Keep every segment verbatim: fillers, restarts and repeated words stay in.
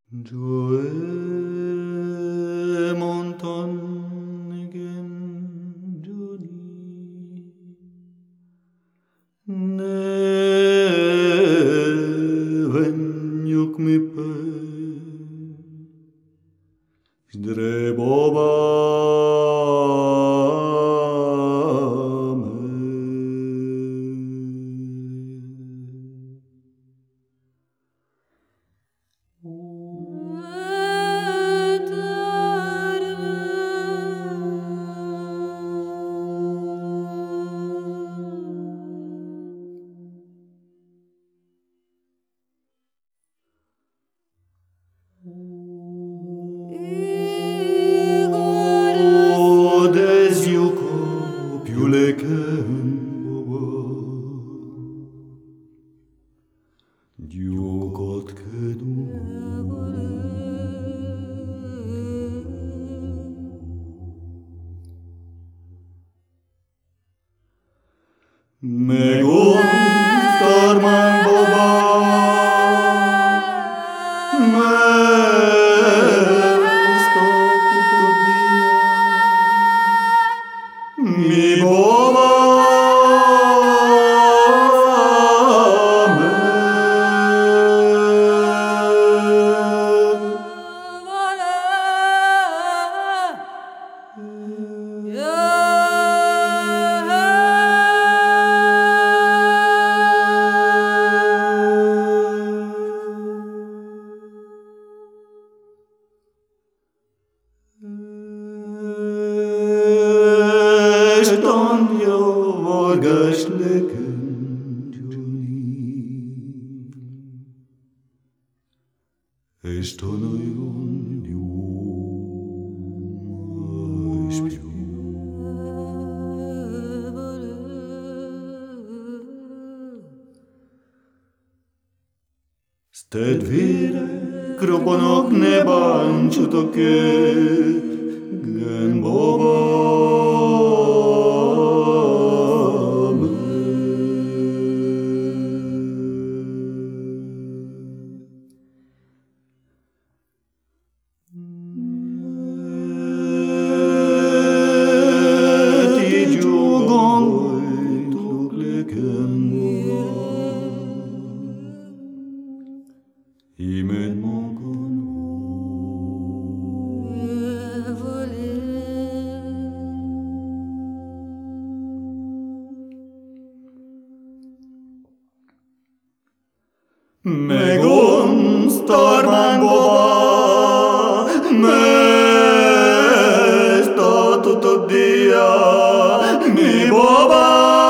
Joe Monton again, Johnny. Neven juk mi pe, zdre boba me. Diugot che du me gustar man boba me sto tutto dia mi boba Eston yo vorgash leken Johnny. Eston yo yo ispiu. Sted vire kroponok neban čutoke gen boba. Imen mongon me gustar man boba me sto tutto dia mi boba.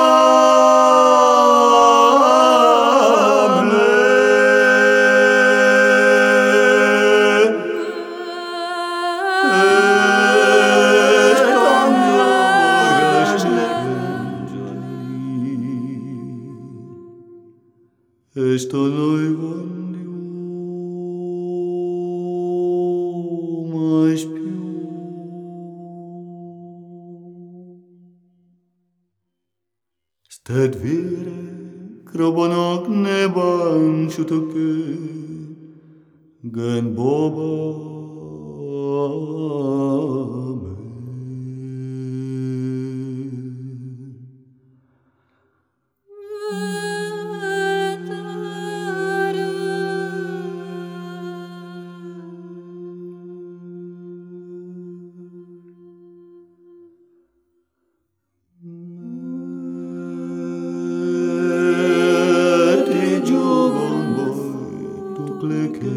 Esto no iban io mais più. Sted vire kroponok neban čutoke gen boba me.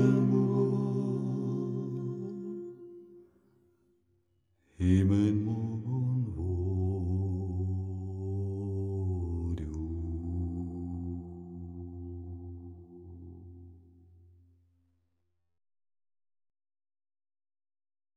Amen.